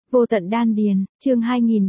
Vô tận đan điền, chương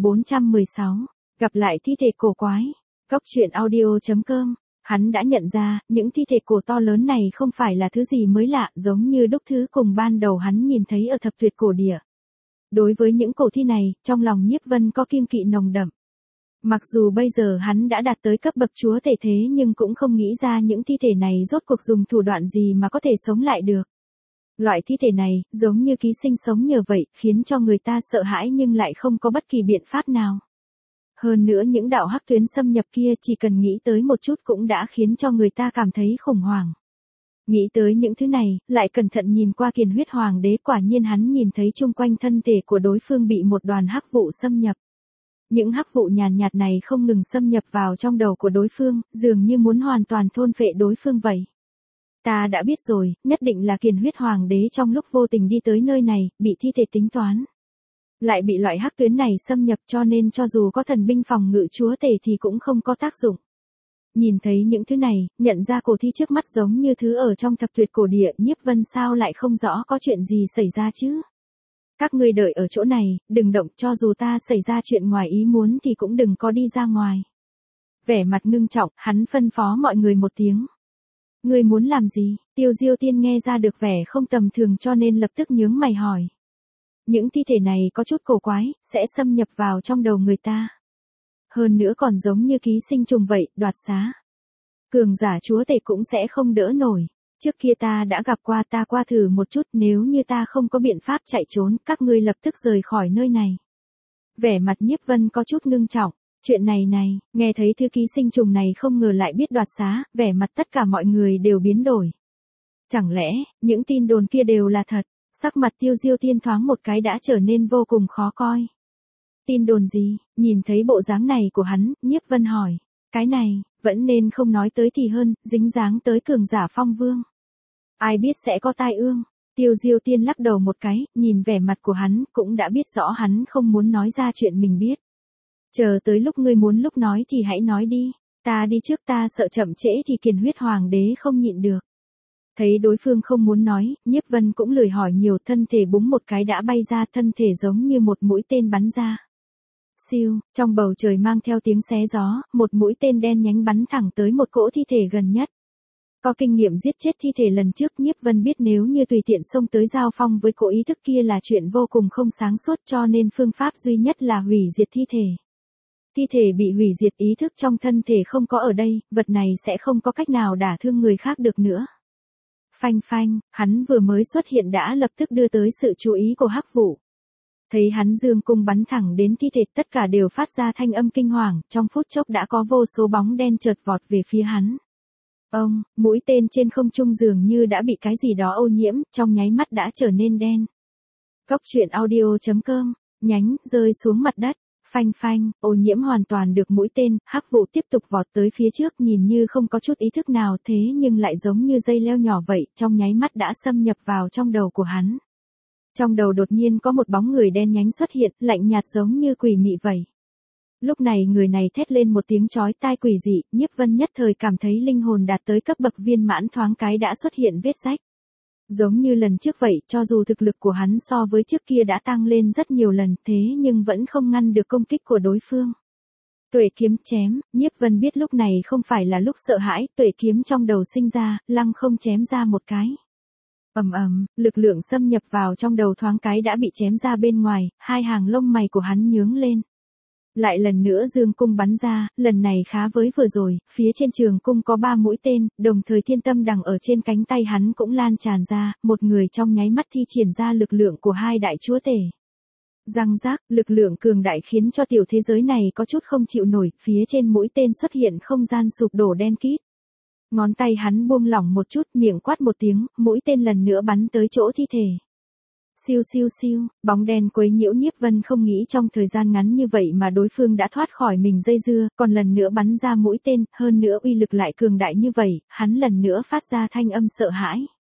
2416, gặp lại thi thể cổ quái. Góc truyện audio.com. Hắn đã nhận ra, những thi thể cổ to lớn này không phải là thứ gì mới lạ, giống như đúc thứ cùng ban đầu hắn nhìn thấy ở thập tuyệt cổ địa. Đối với những cổ thi này, trong lòng Nhiếp Vân có kiêng kỵ nồng đậm. Mặc dù bây giờ hắn đã đạt tới cấp bậc chúa tể thế nhưng cũng không nghĩ ra những thi thể này rốt cuộc dùng thủ đoạn gì mà có thể sống lại được. Loại thi thể này, giống như ký sinh sống nhờ vậy, khiến cho người ta sợ hãi nhưng lại không có bất kỳ biện pháp nào. Hơn nữa những đạo hắc tuyến xâm nhập kia chỉ cần nghĩ tới một chút cũng đã khiến cho người ta cảm thấy khủng hoảng. Nghĩ tới những thứ này, lại cẩn thận nhìn qua Kiền Huyết Hoàng đế, quả nhiên hắn nhìn thấy chung quanh thân thể của đối phương bị một đoàn hắc vụ xâm nhập. Những hắc vụ nhàn nhạt này không ngừng xâm nhập vào trong đầu của đối phương, dường như muốn hoàn toàn thôn phệ đối phương vậy. Ta đã biết rồi, nhất định là Kiền Huyết Hoàng đế trong lúc vô tình đi tới nơi này, bị thi thể tính toán. Lại bị loại hắc tuyến này xâm nhập cho nên cho dù có thần binh phòng ngự chúa tể thì cũng không có tác dụng. Nhìn thấy những thứ này, nhận ra cổ thi trước mắt giống như thứ ở trong thập tuyệt cổ địa, Nhiếp Vân sao lại không rõ có chuyện gì xảy ra chứ? Các ngươi đợi ở chỗ này, đừng động, cho dù ta xảy ra chuyện ngoài ý muốn thì cũng đừng có đi ra ngoài. Vẻ mặt ngưng trọng, hắn phân phó mọi người một tiếng. Ngươi muốn làm gì? Tiêu Diêu Tiên nghe ra được vẻ không tầm thường cho nên lập tức nhướng mày hỏi. Những thi thể này có chút cổ quái, sẽ xâm nhập vào trong đầu người ta. Hơn nữa còn giống như ký sinh trùng vậy, đoạt xá. Cường giả chúa tể cũng sẽ không đỡ nổi. Trước kia ta đã gặp qua, ta qua thử một chút, nếu như ta không có biện pháp chạy trốn, các ngươi lập tức rời khỏi nơi này. Vẻ mặt Nhiếp Vân có chút ngưng trọng. Chuyện này, nghe thấy thứ ký sinh trùng này không ngờ lại biết đoạt xá, vẻ mặt tất cả mọi người đều biến đổi. Chẳng lẽ, những tin đồn kia đều là thật? Sắc mặt Tiêu Diêu Tiên thoáng một cái đã trở nên vô cùng khó coi. Tin đồn gì? Nhìn thấy bộ dáng này của hắn, Nhiếp Vân hỏi. Cái này, vẫn nên không nói tới thì hơn, dính dáng tới cường giả phong vương. Ai biết sẽ có tai ương. Tiêu Diêu Tiên lắc đầu một cái, nhìn vẻ mặt của hắn, cũng đã biết rõ hắn không muốn nói ra chuyện mình biết. Chờ tới lúc ngươi muốn lúc nói thì hãy nói đi. Ta đi trước, ta sợ chậm trễ thì Kiền Huyết Hoàng đế không nhịn được. Thấy đối phương không muốn nói, Nhiếp Vân cũng lười hỏi nhiều, thân thể búng một cái đã bay ra, thân thể giống như một mũi tên bắn ra. Siêu, trong bầu trời mang theo tiếng xé gió, một mũi tên đen nhánh bắn thẳng tới một cỗ thi thể gần nhất. Có kinh nghiệm giết chết thi thể lần trước, Nhiếp Vân biết nếu như tùy tiện xông tới giao phong với cỗ ý thức kia là chuyện vô cùng không sáng suốt, cho nên phương pháp duy nhất là hủy diệt thi thể. Thi thể bị hủy diệt, ý thức trong thân thể không có ở đây, vật này sẽ không có cách nào đả thương người khác được nữa. Phanh phanh, hắn vừa mới xuất hiện đã lập tức đưa tới sự chú ý của hắc vụ. Thấy hắn dương cung bắn thẳng đến thi thể, tất cả đều phát ra thanh âm kinh hoàng, trong phút chốc đã có vô số bóng đen chợt vọt về phía hắn. Ông, mũi tên trên không trung dường như đã bị cái gì đó ô nhiễm, trong nháy mắt đã trở nên đen. Góc truyện audio.com, nhánh, rơi xuống mặt đất. Phanh phanh, ô nhiễm hoàn toàn được mũi tên, hắc vụ tiếp tục vọt tới phía trước, nhìn như không có chút ý thức nào thế nhưng lại giống như dây leo nhỏ vậy, trong nháy mắt đã xâm nhập vào trong đầu của hắn. Trong đầu đột nhiên có một bóng người đen nhánh xuất hiện, lạnh nhạt giống như quỷ mị vậy. Lúc này người này thét lên một tiếng chói tai quỷ dị, Nhiếp Vân nhất thời cảm thấy linh hồn đạt tới cấp bậc viên mãn, thoáng cái đã xuất hiện vết rách. Giống như lần trước vậy, cho dù thực lực của hắn so với trước kia đã tăng lên rất nhiều lần thế nhưng vẫn không ngăn được công kích của đối phương. Tuệ kiếm chém, Nhiếp Vân biết lúc này không phải là lúc sợ hãi, tuệ kiếm trong đầu sinh ra, lăng không chém ra một cái. Ầm ầm, lực lượng xâm nhập vào trong đầu thoáng cái đã bị chém ra bên ngoài, hai hàng lông mày của hắn nhướng lên. Lại lần nữa dương cung bắn ra, lần này khá với vừa rồi, phía trên trường cung có 3 mũi tên, đồng thời thiên tâm đằng ở trên cánh tay hắn cũng lan tràn ra, một người trong nháy mắt thi triển ra lực lượng của hai đại chúa tể. Răng rác, lực lượng cường đại khiến cho tiểu thế giới này có chút không chịu nổi, phía trên mũi tên xuất hiện không gian sụp đổ đen kịt. Ngón tay hắn buông lỏng một chút, miệng quát một tiếng, mũi tên lần nữa bắn tới chỗ thi thể. Siêu siêu siêu, bóng đen quấy nhiễu, Nhiếp Vân không nghĩ trong thời gian ngắn như vậy mà đối phương đã thoát khỏi mình dây dưa, còn lần nữa bắn ra mũi tên, hơn nữa uy lực lại cường đại như vậy, hắn lần nữa phát ra thanh âm sợ hãi.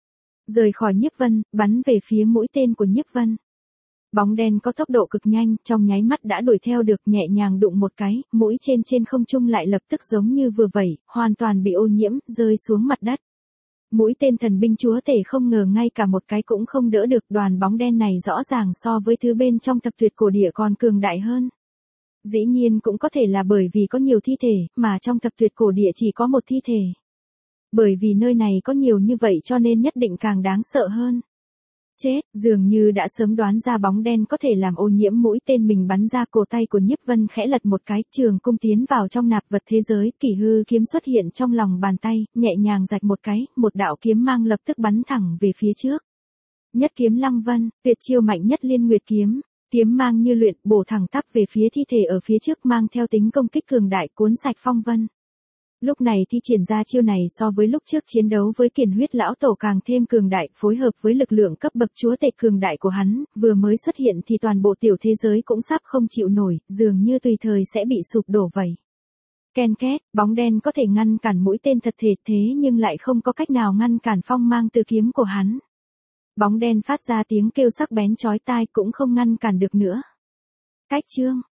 Rời khỏi Nhiếp Vân, bắn về phía mũi tên của Nhiếp Vân. Bóng đen có tốc độ cực nhanh, trong nháy mắt đã đuổi theo được, nhẹ nhàng đụng một cái, mũi trên không trung lại lập tức giống như vừa vậy, hoàn toàn bị ô nhiễm, rơi xuống mặt đất. Mũi tên thần binh chúa tể không ngờ ngay cả một cái cũng không đỡ được, đoàn bóng đen này rõ ràng so với thứ bên trong thập tuyệt cổ địa còn cường đại hơn. Dĩ nhiên cũng có thể là bởi vì có nhiều thi thể, mà trong thập tuyệt cổ địa chỉ có một thi thể. Bởi vì nơi này có nhiều như vậy cho nên nhất định càng đáng sợ hơn. Chết, dường như đã sớm đoán ra bóng đen có thể làm ô nhiễm mũi tên mình bắn ra. Cổ tay của Nhiếp Vân khẽ lật một cái, trường cung tiến vào trong nạp vật thế giới, Kỷ Hư kiếm xuất hiện trong lòng bàn tay, nhẹ nhàng rạch một cái, một đạo kiếm mang lập tức bắn thẳng về phía trước. Nhất kiếm Lăng Vân, tuyệt chiêu mạnh nhất Liên Nguyệt kiếm, kiếm mang như luyện, bổ thẳng tắp về phía thi thể ở phía trước, mang theo tính công kích cường đại, cuốn sạch phong vân. Lúc này thi triển ra chiêu này so với lúc trước chiến đấu với Kiền Huyết lão tổ càng thêm cường đại, phối hợp với lực lượng cấp bậc chúa tể cường đại của hắn, vừa mới xuất hiện thì toàn bộ tiểu thế giới cũng sắp không chịu nổi, dường như tùy thời sẽ bị sụp đổ vậy. Ken két, bóng đen có thể ngăn cản mũi tên thật thể thế nhưng lại không có cách nào ngăn cản phong mang từ kiếm của hắn. Bóng đen phát ra tiếng kêu sắc bén chói tai cũng không ngăn cản được nữa. Cách chương